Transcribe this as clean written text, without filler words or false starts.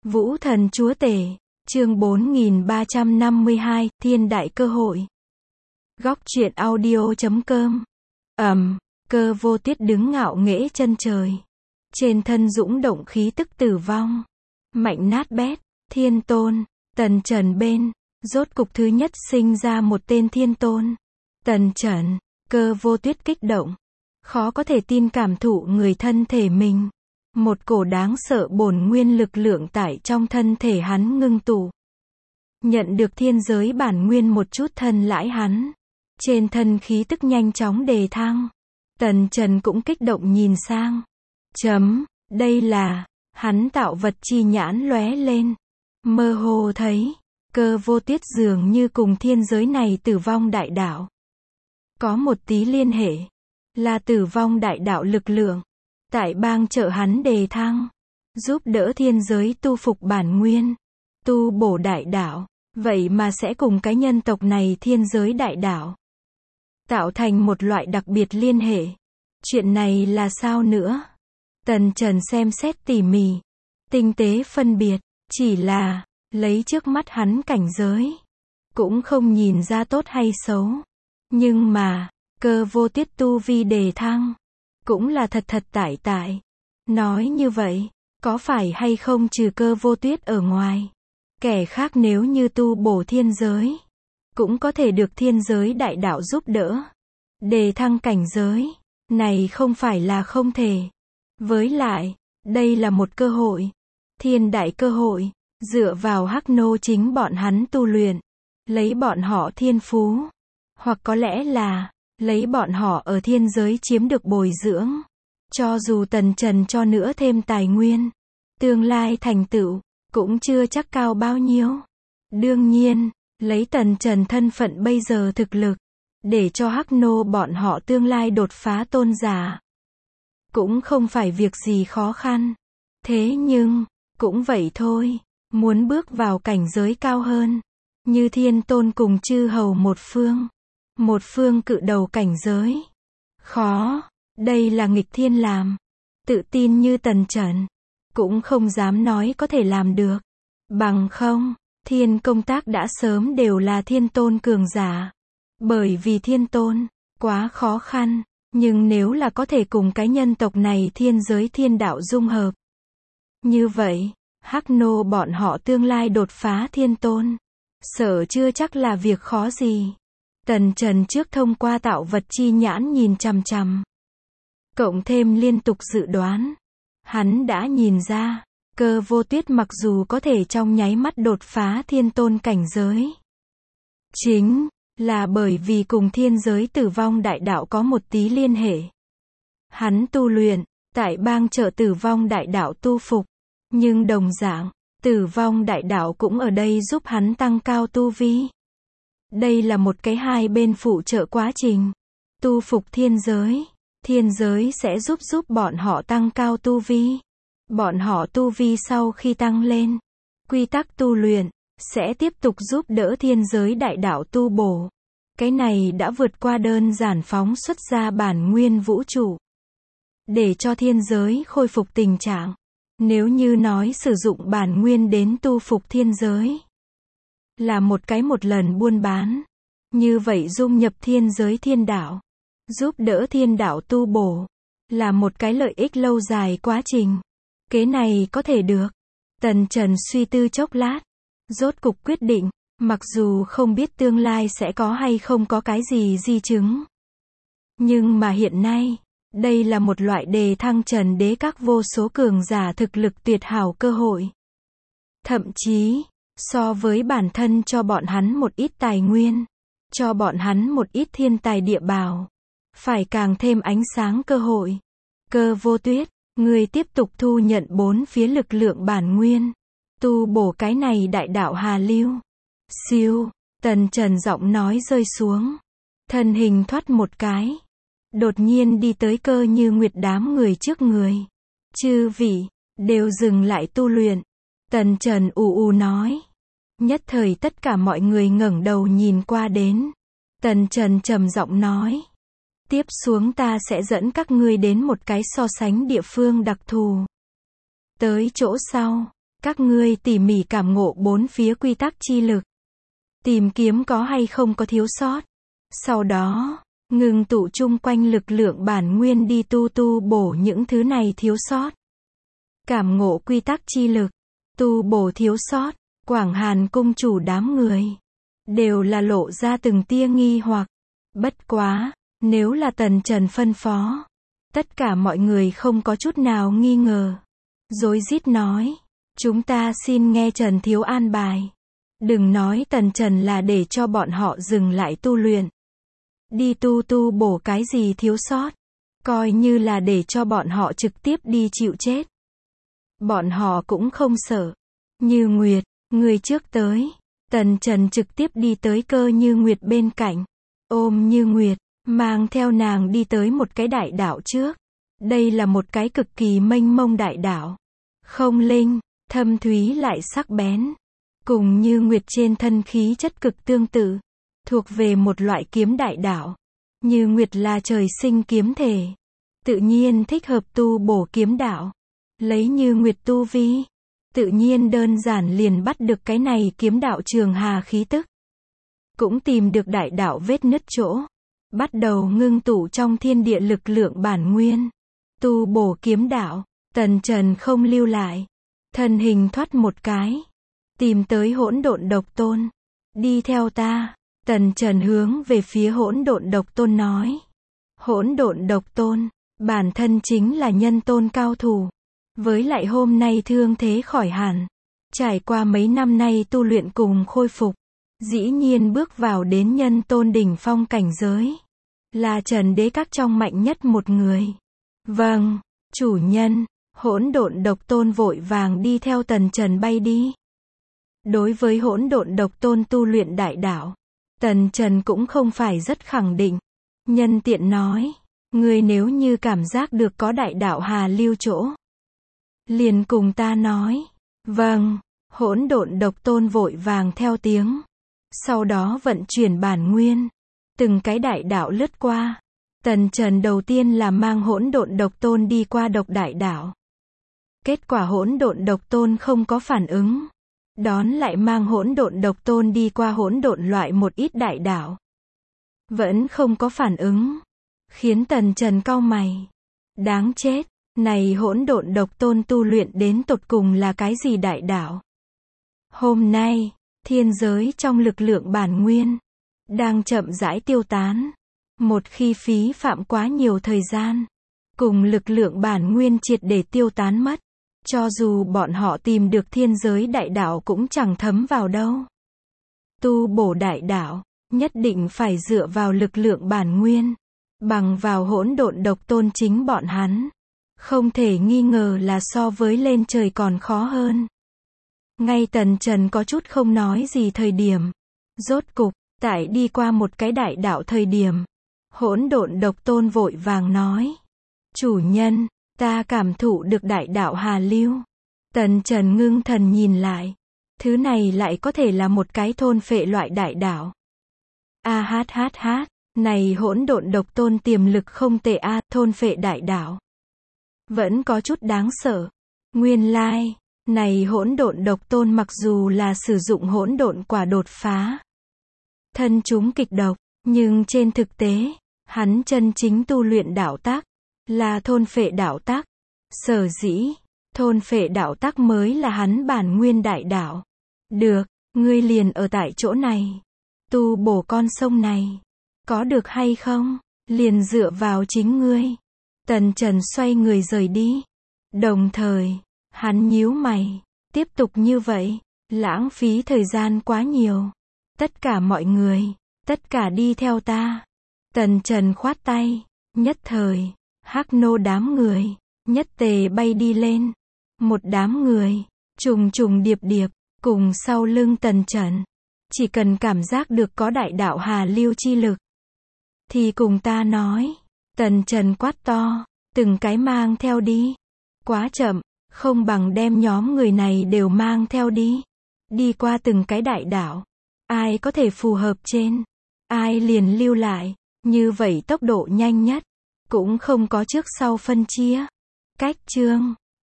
Vũ thần chúa tể, chương 4352, thiên đại cơ hội. Góc truyện audio.com. Cơ Vô Tuyết đứng ngạo nghễ chân trời. Trên thân dũng động khí tức tử vong. Mạnh nát bét, thiên tôn, Tần Trần bên, rốt cục thứ nhất sinh ra một tên thiên tôn. Tần Trần, Cơ Vô Tuyết kích động. Khó có thể tin cảm thụ người thân thể mình. Một cổ đáng sợ bổn nguyên lực lượng tại trong thân thể hắn ngưng tụ. Nhận được thiên giới bản nguyên một chút thân lãi hắn. Trên thân khí tức nhanh chóng đề thăng. Tần Trần cũng kích động nhìn sang. Đây là, hắn tạo vật chi nhãn lóe lên. Mơ hồ thấy, Cơ Vô Tuyết dường như cùng thiên giới này tử vong đại đạo. Có một tí liên hệ. Là tử vong đại đạo lực lượng. Tại bang trợ hắn đề thăng. Giúp đỡ thiên giới tu phục bản nguyên. Tu bổ đại đạo. Vậy mà sẽ cùng cái nhân tộc này thiên giới đại đạo. Tạo thành một loại đặc biệt liên hệ. Chuyện này là sao nữa? Tần Trần xem xét tỉ mỉ. Tinh tế phân biệt. Chỉ là, lấy trước mắt hắn cảnh giới. Cũng không nhìn ra tốt hay xấu. Nhưng mà, Cơ Vô Tuyết tu vi đề thăng. Cũng là thật tại. Nói như vậy, có phải hay không trừ Cơ Vô Tuyết ở ngoài? Kẻ khác nếu như tu bổ thiên giới, cũng có thể được thiên giới đại đạo giúp đỡ. Đề thăng cảnh giới, này không phải là không thể. Với lại, đây là một cơ hội. Thiên đại cơ hội, dựa vào hắc nô chính bọn hắn tu luyện. Lấy bọn họ thiên phú. Hoặc có lẽ là, lấy bọn họ ở thiên giới chiếm được bồi dưỡng. Cho dù Tần Trần cho nữa thêm tài nguyên. Tương lai thành tựu, cũng chưa chắc cao bao nhiêu. Đương nhiên, lấy Tần Trần thân phận bây giờ thực lực. Để cho hắc nô bọn họ tương lai đột phá tôn giả. Cũng không phải việc gì khó khăn. Thế nhưng, cũng vậy thôi. Muốn bước vào cảnh giới cao hơn. Như thiên tôn cùng chư hầu một phương. Một phương cự đầu cảnh giới. Khó. Đây là nghịch thiên làm. Tự tin như Tần Trần. Cũng không dám nói có thể làm được. Bằng không, thiên công tác đã sớm đều là thiên tôn cường giả. Bởi vì thiên tôn, quá khó khăn. Nhưng nếu là có thể cùng cái nhân tộc này thiên giới thiên đạo dung hợp. Như vậy, hắc nô bọn họ tương lai đột phá thiên tôn. Sợ chưa chắc là việc khó gì. Tần Trần trước thông qua tạo vật chi nhãn nhìn chằm chằm. Cộng thêm liên tục dự đoán. Hắn đã nhìn ra, Cơ Vô Tuyết mặc dù có thể trong nháy mắt đột phá thiên tôn cảnh giới. Chính là bởi vì cùng thiên giới tử vong đại đạo có một tí liên hệ. Hắn tu luyện, tại bang trợ tử vong đại đạo tu phục. Nhưng đồng dạng, tử vong đại đạo cũng ở đây giúp hắn tăng cao tu vi. Đây là một cái hai bên phụ trợ quá trình. Tu phục thiên giới sẽ giúp bọn họ tăng cao tu vi. Bọn họ tu vi sau khi tăng lên, quy tắc tu luyện, sẽ tiếp tục giúp đỡ thiên giới đại đạo tu bổ. Cái này đã vượt qua đơn giản phóng xuất ra bản nguyên vũ trụ. Để cho thiên giới khôi phục tình trạng. Nếu như nói sử dụng bản nguyên đến tu phục thiên giới. Là một lần buôn bán. Như vậy dung nhập thiên giới thiên đạo. Giúp đỡ thiên đạo tu bổ. Là một cái lợi ích lâu dài quá trình. Kế này có thể được. Tần Trần suy tư chốc lát. Rốt cục quyết định. Mặc dù không biết tương lai sẽ có hay không có cái gì di chứng. Nhưng mà hiện nay, đây là một loại đề thăng trần đế các vô số cường giả thực lực tuyệt hảo cơ hội. Thậm chí, so với bản thân cho bọn hắn một ít tài nguyên. Cho bọn hắn một ít thiên tài địa bảo. Phải càng thêm ánh sáng cơ hội. Cơ Vô Tuyết, người tiếp tục thu nhận 4 phía lực lượng bản nguyên. Tu bổ cái này đại đạo hà lưu. Siêu, Tần Trần giọng nói rơi xuống. Thân hình thoát một cái. Đột nhiên đi tới Cơ Như Nguyệt đám người trước người. Chư vị, đều dừng lại tu luyện. Tần Trần ù nói. Nhất thời tất cả mọi người ngẩng đầu nhìn qua đến. Tần Trần trầm giọng nói. Tiếp xuống ta sẽ dẫn các ngươi đến một cái so sánh địa phương đặc thù. Tới chỗ sau, Các ngươi tỉ mỉ cảm ngộ bốn phía quy tắc chi lực. Tìm kiếm có hay không có thiếu sót. Sau đó, ngừng tụ chung quanh lực lượng bản nguyên đi tu bổ những thứ này thiếu sót. Cảm ngộ quy tắc chi lực, tu bổ thiếu sót, Quảng Hàn cung chủ đám người đều là lộ ra từng tia nghi hoặc. Bất quá, nếu là Tần Trần phân phó, tất cả mọi người không có chút nào nghi ngờ. Rối rít nói, chúng ta xin nghe Trần thiếu an bài. Đừng nói Tần Trần là để cho bọn họ dừng lại tu luyện. Đi tu bổ cái gì thiếu sót. Coi như là để cho bọn họ trực tiếp đi chịu chết. Bọn họ cũng không sợ. Như Nguyệt, người trước tới. Tần Trần trực tiếp đi tới Cơ Như Nguyệt bên cạnh. Ôm Như Nguyệt, mang theo nàng đi tới một cái đại đảo trước. Đây là một cái cực kỳ mênh mông đại đảo. Không linh, thâm thúy lại sắc bén. Cùng Như Nguyệt trên thân khí chất cực tương tự. Thuộc về một loại kiếm đại đảo. Như Nguyệt là trời sinh kiếm thể. Tự nhiên thích hợp tu bổ kiếm đạo. Lấy Như Nguyệt tu vi. Tự nhiên đơn giản liền bắt được cái này kiếm đạo trường hà khí tức. Cũng tìm được đại đạo vết nứt chỗ. Bắt đầu ngưng tụ trong thiên địa lực lượng bản nguyên. Tu bổ kiếm đạo. Tần Trần không lưu lại. Thân hình thoát một cái. Tìm tới Hỗn Độn Độc Tôn. Đi theo ta. Tần Trần hướng về phía Hỗn Độn Độc Tôn nói. Hỗn Độn Độc Tôn, bản thân chính là nhân tôn cao thủ. Với lại hôm nay thương thế khỏi hẳn. Trải qua mấy năm nay tu luyện cùng khôi phục. Dĩ nhiên bước vào đến nhân tôn đỉnh phong cảnh giới. Là Trần Đế các trong mạnh nhất một người. Vâng, chủ nhân. Hỗn Độn Độc Tôn vội vàng đi theo Tần Trần bay đi. Đối với Hỗn Độn Độc Tôn tu luyện đại đạo, Tần Trần cũng không phải rất khẳng định. Nhân tiện nói, ngươi nếu như cảm giác được có đại đạo hà lưu chỗ, liền cùng ta nói. Vâng, Hỗn Độn Độc Tôn vội vàng theo tiếng. Sau đó vận chuyển bản nguyên. Từng cái đại đạo lướt qua. Tần Trần đầu tiên là mang Hỗn Độn Độc Tôn đi qua độc đại đạo. Kết quả Hỗn Độn Độc Tôn không có phản ứng. Đón lại mang Hỗn Độn Độc Tôn đi qua hỗn độn loại một ít đại đạo. Vẫn không có phản ứng. Khiến Tần Trần cau mày. Đáng chết, này Hỗn Độn Độc Tôn tu luyện đến tột cùng là cái gì đại đạo? Hôm nay, thiên giới trong lực lượng bản nguyên đang chậm rãi tiêu tán. Một khi phí phạm quá nhiều thời gian, cùng lực lượng bản nguyên triệt để tiêu tán mất. Cho dù bọn họ tìm được thiên giới đại đạo cũng chẳng thấm vào đâu. Tu bổ đại đạo, nhất định phải dựa vào lực lượng bản nguyên. Bằng vào Hỗn Độn Độc Tôn chính bọn hắn. Không thể nghi ngờ là so với lên trời còn khó hơn. Ngay Tần Trần có chút không nói gì thời điểm. Rốt cục, tại đi qua một cái đại đạo thời điểm. Hỗn Độn Độc Tôn vội vàng nói. Chủ nhân. Ta cảm thụ được đại đạo hà lưu. Tần Trần ngưng thần nhìn lại. Thứ này lại có thể là một cái thôn phệ loại đại đạo. Này Hỗn Độn Độc Tôn tiềm lực không tệ a, thôn phệ đại đạo. Vẫn có chút đáng sợ. Nguyên lai, này Hỗn Độn Độc Tôn mặc dù là sử dụng hỗn độn quả đột phá. Thân chúng kịch độc, nhưng trên thực tế, hắn chân chính tu luyện đạo tác. Là thôn phệ đạo tác. Sở dĩ, thôn phệ đạo tác mới là hắn bản nguyên đại đạo. Được, ngươi liền ở tại chỗ này. Tu bổ con sông này. Có được hay không? Liền dựa vào chính ngươi. Tần Trần xoay người rời đi. Đồng thời, hắn nhíu mày. Tiếp tục như vậy, lãng phí thời gian quá nhiều. Tất cả mọi người, tất cả đi theo ta. Tần Trần khoát tay. Nhất thời. Hắc nô đám người, nhất tề bay đi lên. Một đám người, trùng trùng điệp điệp, cùng sau lưng Tần Trần. Chỉ cần cảm giác được có đại đạo hà lưu chi lực. Thì cùng ta nói. Tần Trần quát to, từng cái mang theo đi. Quá chậm, không bằng đem nhóm người này đều mang theo đi. Đi qua từng cái đại đạo. Ai có thể phù hợp trên. Ai liền lưu lại. Như vậy tốc độ nhanh nhất. Cũng không có trước sau phân chia. Cách chương